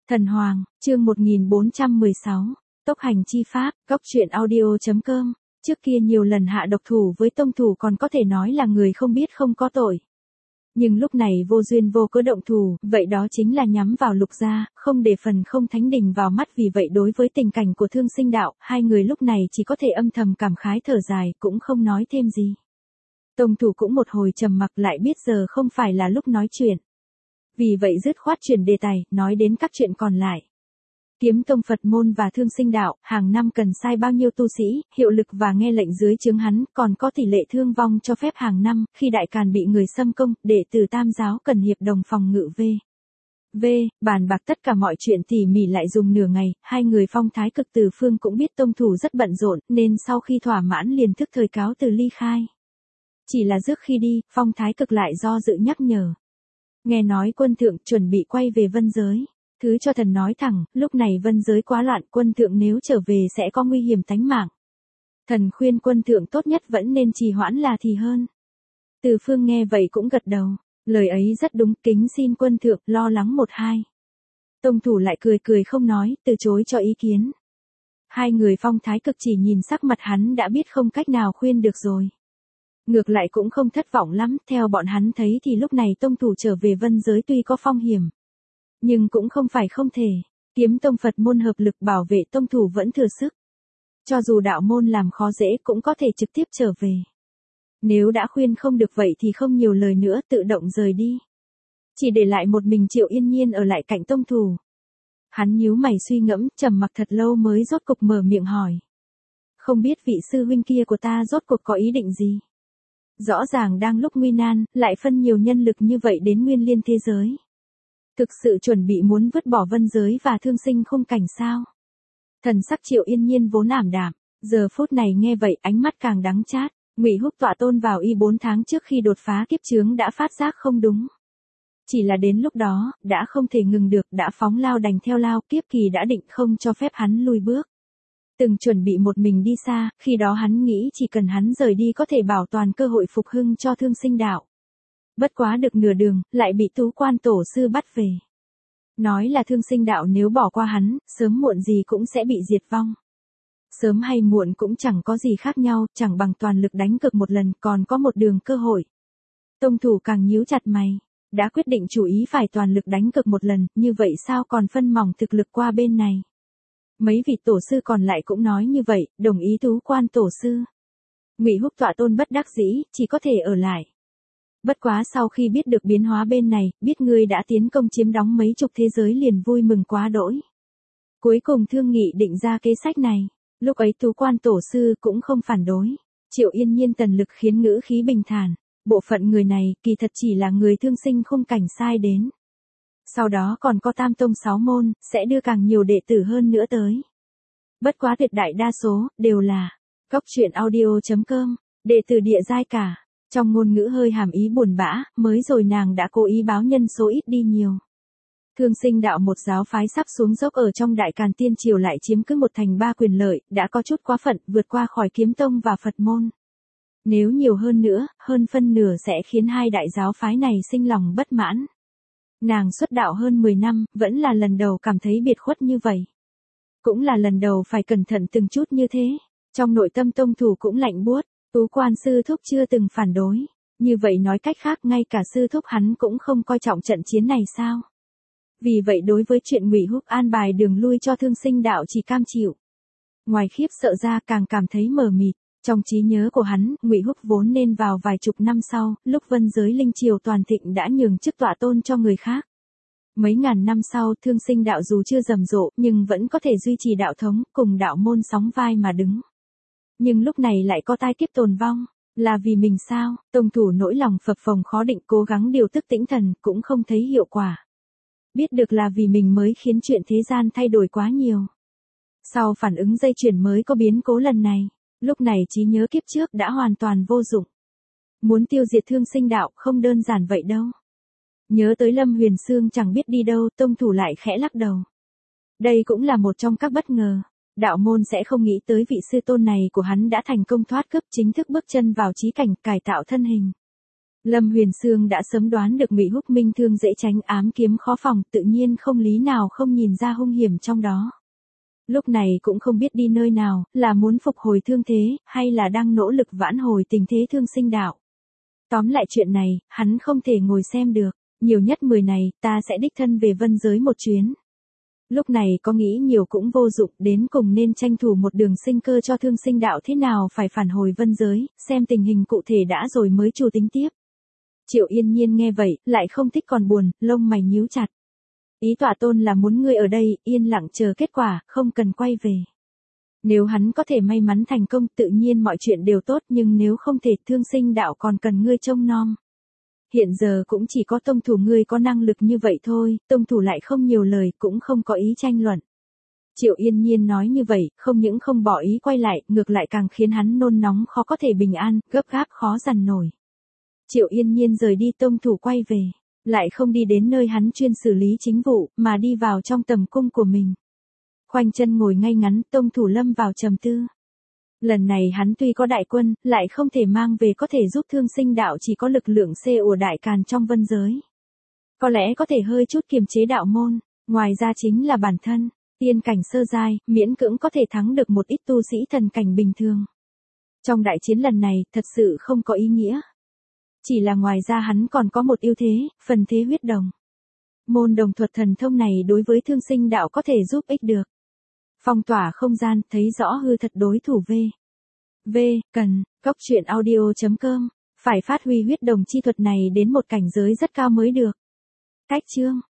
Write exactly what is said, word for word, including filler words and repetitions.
Thần Hoàng, chương một nghìn bốn trăm mười sáu, tốc hành chi pháp, góc truyện audio.com, trước kia nhiều lần hạ độc thủ với tông thủ còn có thể nói là người không biết không có tội. Nhưng lúc này vô duyên vô cớ động thủ, vậy đó chính là nhắm vào Lục gia, không để phần không thánh đình vào mắt, vì vậy đối với tình cảnh của Thương Sinh Đạo, hai người lúc này chỉ có thể âm thầm cảm khái thở dài, cũng không nói thêm gì. Tông thủ cũng một hồi trầm mặc, lại biết giờ không phải là lúc nói chuyện. Vì vậy dứt khoát chuyển đề tài, nói đến các chuyện còn lại. Kiếm tông Phật môn và Thương Sinh Đạo, hàng năm cần sai bao nhiêu tu sĩ, hiệu lực và nghe lệnh dưới trướng hắn, còn có tỷ lệ thương vong cho phép hàng năm, khi đại càn bị người xâm công, đệ tử Tam giáo cần hiệp đồng phòng ngự v. V, bàn bạc tất cả mọi chuyện tỉ mỉ lại dùng nửa ngày, hai người Phong Thái Cực từ phương cũng biết tông thủ rất bận rộn, nên sau khi thỏa mãn liền thức thời cáo từ ly khai. Chỉ là trước khi đi, Phong Thái Cực lại do dự nhắc nhở. Nghe nói quân thượng chuẩn bị quay về Vân Giới. Thứ cho thần nói thẳng, lúc này Vân Giới quá loạn, quân thượng nếu trở về sẽ có nguy hiểm tánh mạng. Thần khuyên quân thượng tốt nhất vẫn nên trì hoãn là thì hơn. Từ phương nghe vậy cũng gật đầu, lời ấy rất đúng, kính xin quân thượng lo lắng một hai. Tông thủ lại cười cười không nói, từ chối cho ý kiến. Hai người Phong Thái Cực chỉ nhìn sắc mặt hắn đã biết không cách nào khuyên được rồi. Ngược lại cũng không thất vọng lắm, theo bọn hắn thấy thì lúc này tông thủ trở về Vân Giới tuy có phong hiểm, nhưng cũng không phải không thể. Kiếm tông Phật môn hợp lực bảo vệ tông thủ vẫn thừa sức. Cho dù đạo môn làm khó dễ cũng có thể trực tiếp trở về. Nếu đã khuyên không được vậy thì không nhiều lời nữa, tự động rời đi. Chỉ để lại một mình Triệu Yên Nhiên ở lại cạnh tông thủ. Hắn nhíu mày suy ngẫm, trầm mặc thật lâu mới rốt cục mở miệng hỏi. Không biết vị sư huynh kia của ta rốt cuộc có ý định gì? Rõ ràng đang lúc nguy nan, lại phân nhiều nhân lực như vậy đến nguyên liên thế giới. Thực sự chuẩn bị muốn vứt bỏ Vân Giới và thương sinh khung cảnh sao? Thần sắc Triệu Yên Nhiên vốn ảm đạm, giờ phút này nghe vậy ánh mắt càng đắng chát. Ngụy Húc tọa tôn vào y bốn tháng trước khi đột phá kiếp chướng đã phát giác không đúng. Chỉ là đến lúc đó, đã không thể ngừng được, đã phóng lao đành theo lao, kiếp kỳ đã định không cho phép hắn lùi bước. Từng chuẩn bị một mình đi xa, khi đó hắn nghĩ chỉ cần hắn rời đi có thể bảo toàn cơ hội phục hưng cho Thương Sinh Đạo. Bất quá được nửa đường, lại bị Tú Quan tổ sư bắt về. Nói là Thương Sinh Đạo nếu bỏ qua hắn, sớm muộn gì cũng sẽ bị diệt vong. Sớm hay muộn cũng chẳng có gì khác nhau, chẳng bằng toàn lực đánh cược một lần, còn có một đường cơ hội. Tông thủ càng nhíu chặt mày, đã quyết định chủ ý phải toàn lực đánh cược một lần, như vậy sao còn phân mỏng thực lực qua bên này. Mấy vị tổ sư còn lại cũng nói như vậy, đồng ý Tú Quan tổ sư. Ngụy Húc tọa tôn bất đắc dĩ, chỉ có thể ở lại. Bất quá sau khi biết được biến hóa bên này, biết ngươi đã tiến công chiếm đóng mấy chục thế giới liền vui mừng quá đỗi. Cuối cùng thương nghị định ra kế sách này, lúc ấy Tú Quan tổ sư cũng không phản đối. Triệu Yên Nhiên tần lực khiến ngữ khí bình thản, bộ phận người này kỳ thật chỉ là người thương sinh khung cảnh sai đến. Sau đó còn có tam tông sáu môn, sẽ đưa càng nhiều đệ tử hơn nữa tới. Bất quá tuyệt đại đa số, đều là góc truyện audio.com, đệ tử địa giai cả. Trong ngôn ngữ hơi hàm ý buồn bã, mới rồi nàng đã cố ý báo nhân số ít đi nhiều. Thương Sinh Đạo một giáo phái sắp xuống dốc ở trong đại càn tiên triều lại chiếm cứ một thành ba quyền lợi, đã có chút quá phận, vượt qua khỏi kiếm tông và Phật môn. Nếu nhiều hơn nữa, hơn phân nửa sẽ khiến hai đại giáo phái này sinh lòng bất mãn. Nàng xuất đạo hơn mười năm, vẫn là lần đầu cảm thấy biệt khuất như vậy. Cũng là lần đầu phải cẩn thận từng chút như thế. Trong nội tâm tông thủ cũng lạnh buốt, Tú Quan sư thúc chưa từng phản đối. Như vậy nói cách khác ngay cả sư thúc hắn cũng không coi trọng trận chiến này sao? Vì vậy đối với chuyện Ngụy Húc an bài đường lui cho Thương Sinh Đạo chỉ cam chịu. Ngoài khiếp sợ ra càng cảm thấy mờ mịt. Trong trí nhớ của hắn, Ngụy Húc vốn nên vào vài chục năm sau, lúc Vân Giới linh triều toàn thịnh đã nhường chức tọa tôn cho người khác. Mấy ngàn năm sau, Thương Sinh Đạo dù chưa rầm rộ, nhưng vẫn có thể duy trì đạo thống, cùng đạo môn sóng vai mà đứng. Nhưng lúc này lại có tai kiếp tồn vong, là vì mình sao? Tông thủ nỗi lòng phập phồng khó định, cố gắng điều tức tĩnh thần, cũng không thấy hiệu quả. Biết được là vì mình mới khiến chuyện thế gian thay đổi quá nhiều. Sau phản ứng dây chuyển mới có biến cố lần này. Lúc này trí nhớ kiếp trước đã hoàn toàn vô dụng. Muốn tiêu diệt Thương Sinh Đạo không đơn giản vậy đâu. Nhớ tới Lâm Huyền Sương chẳng biết đi đâu, tông thủ lại khẽ lắc đầu. Đây cũng là một trong các bất ngờ. Đạo môn sẽ không nghĩ tới vị sư tôn này của hắn đã thành công thoát cướp, chính thức bước chân vào chí cảnh, cải tạo thân hình. Lâm Huyền Sương đã sớm đoán được Ngụy Húc Minh thương dễ tránh ám kiếm khó phòng, tự nhiên không lý nào không nhìn ra hung hiểm trong đó. Lúc này cũng không biết đi nơi nào, là muốn phục hồi thương thế, hay là đang nỗ lực vãn hồi tình thế thương sinh đạo. Tóm lại chuyện này, hắn không thể ngồi xem được, nhiều nhất mười này, ta sẽ đích thân về vân giới một chuyến. Lúc này có nghĩ nhiều cũng vô dụng, đến cùng nên tranh thủ một đường sinh cơ cho thương sinh đạo thế nào phải phản hồi vân giới, xem tình hình cụ thể đã rồi mới chủ tính tiếp. Triệu Yên Nhiên nghe vậy, lại không thích còn buồn, lông mày nhíu chặt. Ý tọa tôn là muốn ngươi ở đây, yên lặng chờ kết quả, không cần quay về. Nếu hắn có thể may mắn thành công, tự nhiên mọi chuyện đều tốt, nhưng nếu không thể, thương sinh đạo còn cần ngươi trông nom. Hiện giờ cũng chỉ có tông thủ ngươi có năng lực như vậy thôi, tông thủ lại không nhiều lời, cũng không có ý tranh luận. Triệu Yên Nhiên nói như vậy, không những không bỏ ý quay lại, ngược lại càng khiến hắn nôn nóng khó có thể bình an, gấp gáp khó dằn nổi. Triệu Yên Nhiên rời đi, tông thủ quay về, lại không đi đến nơi hắn chuyên xử lý chính vụ, mà đi vào trong tầm cung của mình. Khoanh chân ngồi ngay ngắn, tông thủ lâm vào trầm tư. Lần này hắn tuy có đại quân, lại không thể mang về có thể giúp thương sinh đạo chỉ có lực lượng xê ủa đại càn trong vân giới. Có lẽ có thể hơi chút kiềm chế đạo môn, ngoài ra chính là bản thân, tiên cảnh sơ giai, miễn cưỡng có thể thắng được một ít tu sĩ thần cảnh bình thường. Trong đại chiến lần này, thật sự không có ý nghĩa. Chỉ là ngoài ra hắn còn có một ưu thế, phần thế huyết đồng. Môn đồng thuật thần thông này đối với thương sinh đạo có thể giúp ích được. Phong tỏa không gian, thấy rõ hư thật đối thủ V. V, cần, góc truyện audio chấm com, phải phát huy huyết đồng chi thuật này đến một cảnh giới rất cao mới được. Cách chương